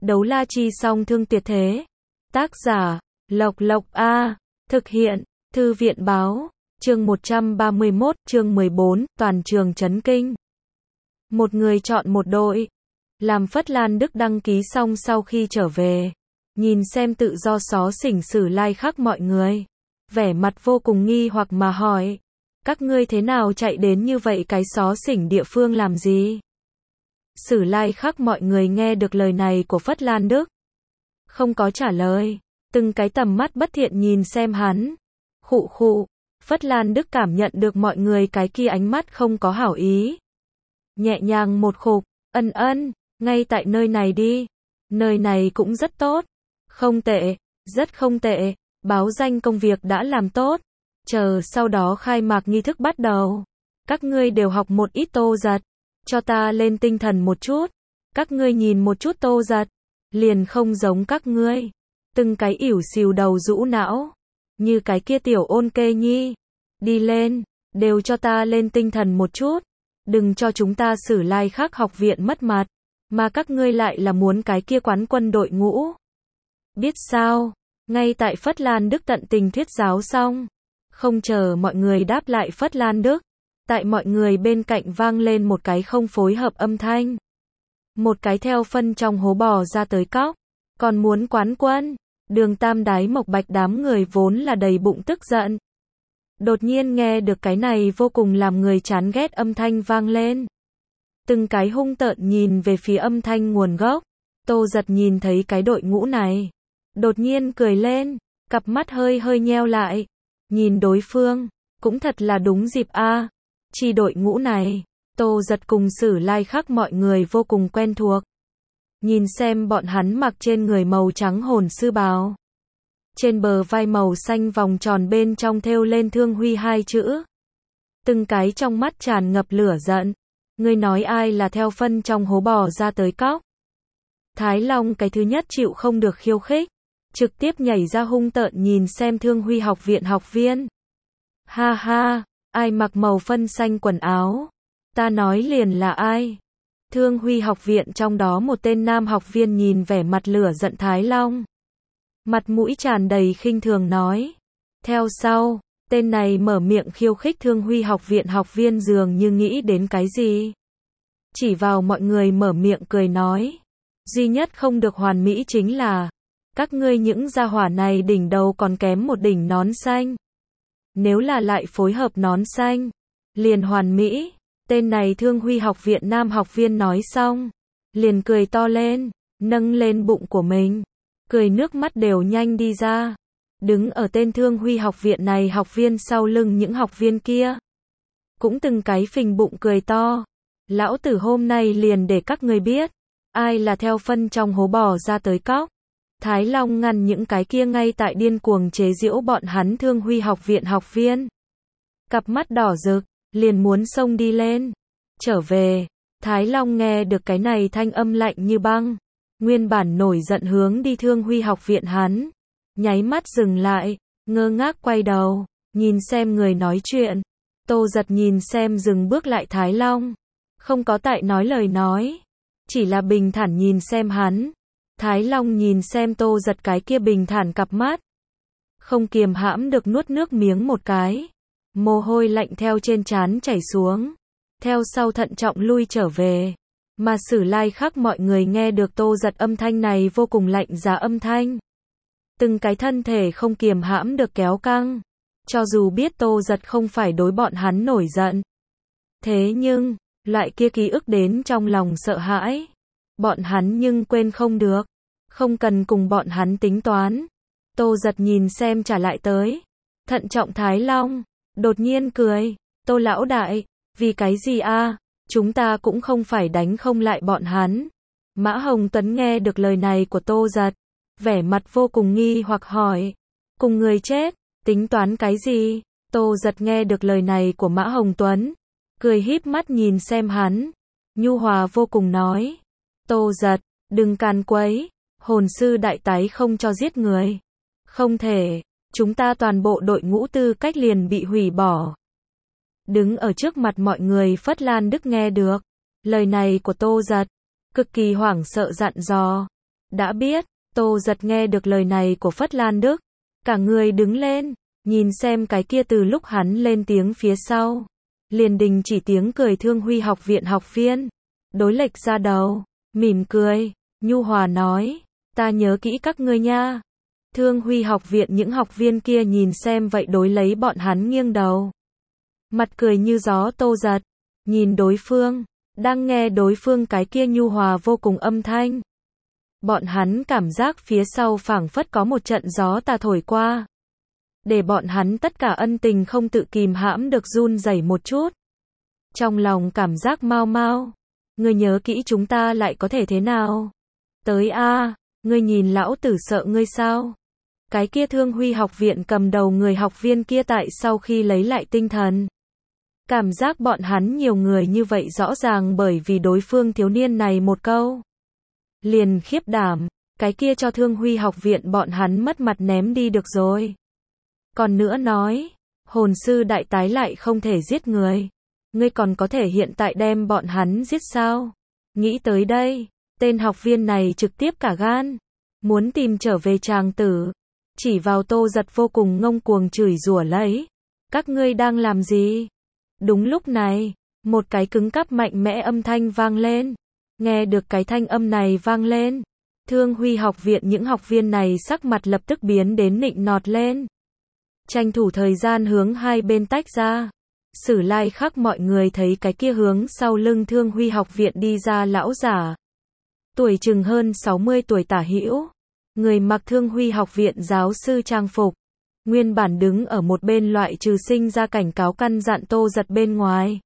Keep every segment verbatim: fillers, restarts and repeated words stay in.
Đấu la chi song thương tuyệt thế. Tác giả, Lộc Lộc A. Thực hiện, Thư viện báo. Chương một trăm ba mươi mốt, chương mười bốn, toàn trường chấn kinh. Một người chọn một đội. Làm Phất Lan Đức đăng ký xong sau khi trở về. Nhìn xem tự do xó xỉnh Sử Lai Khắc mọi người. Vẻ mặt vô cùng nghi hoặc mà hỏi. Các ngươi thế nào chạy đến như vậy cái xó xỉnh địa phương làm gì? Sử Lai Khắc mọi người nghe được lời này của Phất Lan Đức. Không có trả lời. Từng cái tầm mắt bất thiện nhìn xem hắn. Khụ khụ. Phất Lan Đức cảm nhận được mọi người cái kia ánh mắt không có hảo ý. Nhẹ nhàng một khục. Ân ân. Ngay tại nơi này đi. Nơi này cũng rất tốt. Không tệ. Rất không tệ. Báo danh công việc đã làm tốt. Chờ sau đó khai mạc nghi thức bắt đầu. Các ngươi đều học một ít Tô Giật. Cho ta lên tinh thần một chút. Các ngươi nhìn một chút Tô Giật. Liền không giống các ngươi. Từng cái ỉu xìu đầu rũ não. Như cái kia tiểu ôn kê nhi. Đi lên. Đều cho ta lên tinh thần một chút. Đừng cho chúng ta Sử Lai Khắc học viện mất mặt. Mà các ngươi lại là muốn cái kia quán quân đội ngũ. Biết sao? Ngay tại Phất Lan Đức tận tình thuyết giáo xong. Không chờ mọi người đáp lại Phất Lan Đức. Tại mọi người bên cạnh vang lên một cái không phối hợp âm thanh. Một cái theo phân trong hố bò ra tới cóc. Còn muốn quán quân. Đường Tam Đái Mộc Bạch đám người vốn là đầy bụng tức giận. Đột nhiên nghe được cái này vô cùng làm người chán ghét âm thanh vang lên. Từng cái hung tợn nhìn về phía âm thanh nguồn gốc. Tô Giật nhìn thấy cái đội ngũ này. Đột nhiên cười lên. Cặp mắt hơi hơi nheo lại. Nhìn đối phương. Cũng thật là đúng dịp a. Chi đội ngũ này. Tô Giật cùng Sử Lai Khắc mọi người vô cùng quen thuộc. Nhìn xem bọn hắn mặc trên người màu trắng hồn sư bào. Trên bờ vai màu xanh vòng tròn bên trong thêu lên Thương Huy hai chữ. Từng cái trong mắt tràn ngập lửa giận. Ngươi nói ai là theo phân trong hố bò ra tới cóc? Thái Long cái thứ nhất chịu không được khiêu khích. Trực tiếp nhảy ra hung tợn nhìn xem Thương Huy học viện học viên. Ha ha, ai mặc màu phân xanh quần áo? Ta nói liền là ai? Thương Huy học viện trong đó một tên nam học viên nhìn vẻ mặt lửa giận Thái Long. Mặt mũi tràn đầy khinh thường nói. Theo sau, tên này mở miệng khiêu khích Thương Huy học viện học viên dường như nghĩ đến cái gì. Chỉ vào mọi người mở miệng cười nói. Duy nhất không được hoàn mỹ chính là, các ngươi những gia hỏa này đỉnh đầu còn kém một đỉnh nón xanh. Nếu là lại phối hợp nón xanh, liền hoàn mỹ. Tên này Thương Huy học viện nam học viên nói xong, liền cười to lên, nâng lên bụng của mình. Cười nước mắt đều nhanh đi ra. Đứng ở tên Thương Huy học viện này học viên sau lưng những học viên kia. Cũng từng cái phình bụng cười to. Lão tử hôm nay liền để các người biết. Ai là theo phân trong hố bò ra tới cóc. Thái Long ngăn những cái kia ngay tại điên cuồng chế giễu bọn hắn Thương Huy học viện học viên. Cặp mắt đỏ rực, liền muốn xông đi lên. Trở về, Thái Long nghe được cái này thanh âm lạnh như băng. Nguyên bản nổi giận hướng đi Thương Huy học viện hắn. Nháy mắt dừng lại, ngơ ngác quay đầu, nhìn xem người nói chuyện. Tô Giật nhìn xem dừng bước lại Thái Long. Không có tại nói lời nói. Chỉ là bình thản nhìn xem hắn. Thái Long nhìn xem Tô Giật cái kia bình thản cặp mắt. Không kiềm hãm được nuốt nước miếng một cái. Mồ hôi lạnh theo trên trán chảy xuống. Theo sau thận trọng lui trở về. Mà Sử Lai Khắc mọi người nghe được Tô Giật âm thanh này vô cùng lạnh giá âm thanh. Từng cái thân thể không kiềm hãm được kéo căng. Cho dù biết Tô Giật không phải đối bọn hắn nổi giận. Thế nhưng, loại kia ký ức đến trong lòng sợ hãi. Bọn hắn nhưng quên không được. Không cần cùng bọn hắn tính toán. Tô Giật nhìn xem trả lại tới. Thận trọng Thái Long. Đột nhiên cười. Tô lão đại. Vì cái gì a? Chúng ta cũng không phải đánh không lại bọn hắn. Mã Hồng Tuấn nghe được lời này của Tô Giật. Vẻ mặt vô cùng nghi hoặc hỏi. Cùng người chết. Tính toán cái gì? Tô Giật nghe được lời này của Mã Hồng Tuấn. Cười híp mắt nhìn xem hắn. Nhu hòa vô cùng nói. Tô Giật, đừng can quấy. Hồn sư đại tái không cho giết người. Không thể. Chúng ta toàn bộ đội ngũ tư cách liền bị hủy bỏ. Đứng ở trước mặt mọi người Phất Lan Đức nghe được lời này của Tô Giật. Cực kỳ hoảng sợ dặn dò. Đã biết, Tô Giật nghe được lời này của Phất Lan Đức, cả người đứng lên, nhìn xem cái kia từ lúc hắn lên tiếng phía sau, liền đình chỉ tiếng cười Thương Huy học viện học viên, đối lệch ra đầu, mỉm cười, nhu hòa nói, ta nhớ kỹ các ngươi nha. Thương Huy học viện những học viên kia nhìn xem vậy đối lấy bọn hắn nghiêng đầu. Mặt cười như gió Tô Giật, nhìn đối phương, đang nghe đối phương cái kia nhu hòa vô cùng âm thanh. Bọn hắn cảm giác phía sau phảng phất có một trận gió tà thổi qua. Để bọn hắn tất cả ân tình không tự kìm hãm được run rẩy một chút. Trong lòng cảm giác mau mau. Ngươi nhớ kỹ chúng ta lại có thể thế nào? Tới a, ngươi nhìn lão tử sợ ngươi sao? Cái kia Thương Huy học viện cầm đầu người học viên kia tại sau khi lấy lại tinh thần. Cảm giác bọn hắn nhiều người như vậy rõ ràng bởi vì đối phương thiếu niên này một câu. Liền khiếp đảm, cái kia cho Thương Huy học viện bọn hắn mất mặt ném đi được rồi. Còn nữa nói, hồn sư đại tái lại không thể giết người. Ngươi còn có thể hiện tại đem bọn hắn giết sao? Nghĩ tới đây, tên học viên này trực tiếp cả gan. Muốn tìm trở về tràng tử. Chỉ vào Tô Giật vô cùng ngông cuồng chửi rủa lấy. Các ngươi đang làm gì? Đúng lúc này, một cái cứng cáp mạnh mẽ âm thanh vang lên. Nghe được cái thanh âm này vang lên, Thương Huy học viện những học viên này sắc mặt lập tức biến đến nịnh nọt lên. Tranh thủ thời gian hướng hai bên tách ra. Sử lai khắc mọi người thấy cái kia hướng sau lưng Thương Huy học viện đi ra lão giả. Tuổi chừng hơn sáu mươi tuổi tả hữu. Người mặc Thương Huy học viện giáo sư trang phục. Nguyên bản đứng ở một bên loại trừ sinh ra cảnh cáo căn dặn Tô Giật bên ngoài.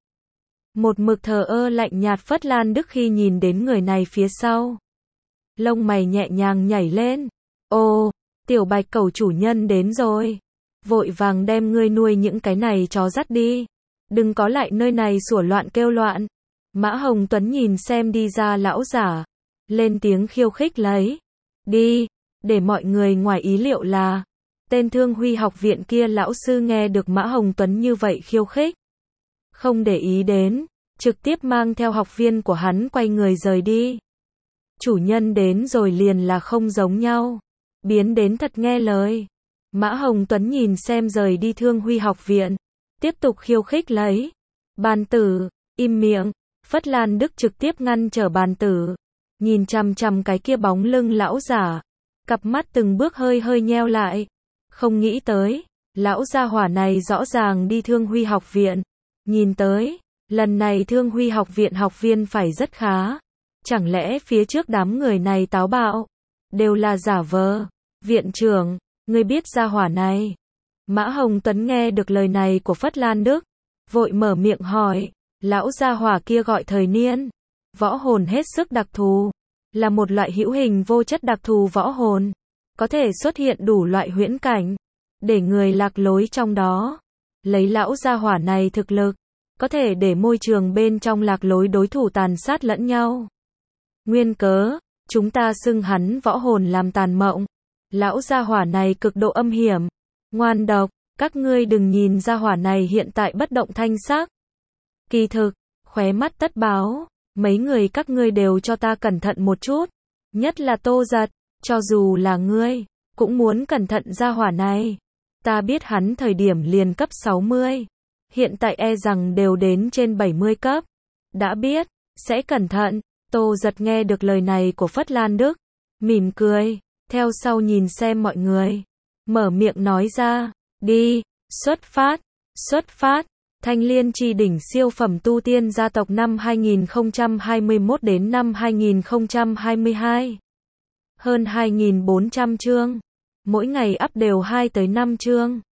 Một mực thờ ơ lạnh nhạt Phất Lan Đức khi nhìn đến người này phía sau. Lông mày nhẹ nhàng nhảy lên. Ô, tiểu bạch cẩu chủ nhân đến rồi. Vội vàng đem ngươi nuôi những cái này chó dắt đi. Đừng có lại nơi này sủa loạn kêu loạn. Mã Hồng Tuấn nhìn xem đi ra lão giả. Lên tiếng khiêu khích lấy. Đi, để mọi người ngoài ý liệu là. Tên Thương Huy học viện kia lão sư nghe được Mã Hồng Tuấn như vậy khiêu khích. Không để ý đến, trực tiếp mang theo học viên của hắn quay người rời đi. Chủ nhân đến rồi liền là không giống nhau. Biến đến thật nghe lời. Mã Hồng Tuấn nhìn xem rời đi Thương Huy học viện. Tiếp tục khiêu khích lấy. Bàn tử, im miệng. Phất Lan Đức trực tiếp ngăn trở bàn tử. Nhìn chằm chằm cái kia bóng lưng lão giả. Cặp mắt từng bước hơi hơi nheo lại. Không nghĩ tới, lão gia hỏa này rõ ràng đi Thương Huy học viện. Nhìn tới, lần này Thương Huy học viện học viên phải rất khá. Chẳng lẽ phía trước đám người này táo bạo, đều là giả vờ. Viện trưởng, ngươi biết gia hỏa này. Mã Hồng Tuấn nghe được lời này của Phất Lan Đức, vội mở miệng hỏi, lão gia hỏa kia gọi Thời Niên. Võ hồn hết sức đặc thù, là một loại hữu hình vô chất đặc thù võ hồn. Có thể xuất hiện đủ loại huyễn cảnh, để người lạc lối trong đó. Lấy lão gia hỏa này thực lực, có thể để môi trường bên trong lạc lối đối thủ tàn sát lẫn nhau. Nguyên cớ, chúng ta xưng hắn võ hồn làm tàn mộng. Lão gia hỏa này cực độ âm hiểm, ngoan độc, các ngươi đừng nhìn gia hỏa này hiện tại bất động thanh sắc. Kỳ thực, khóe mắt tất báo, mấy người các ngươi đều cho ta cẩn thận một chút, nhất là Tô Giật, cho dù là ngươi, cũng muốn cẩn thận gia hỏa này. Ta biết hắn thời điểm liền cấp sáu mươi, hiện tại e rằng đều đến trên bảy mươi cấp. Đã biết, sẽ cẩn thận. Tô Giật nghe được lời này của Phất Lan Đức, mỉm cười, theo sau nhìn xem mọi người, mở miệng nói ra, đi, xuất phát, xuất phát. Thanh Liên Chi đỉnh siêu phẩm tu tiên gia tộc năm hai nghìn không trăm hai mươi mốt đến năm hai nghìn không trăm hai mươi hai. Hơn hai nghìn bốn trăm chương, mỗi ngày up đều hai tới năm chương.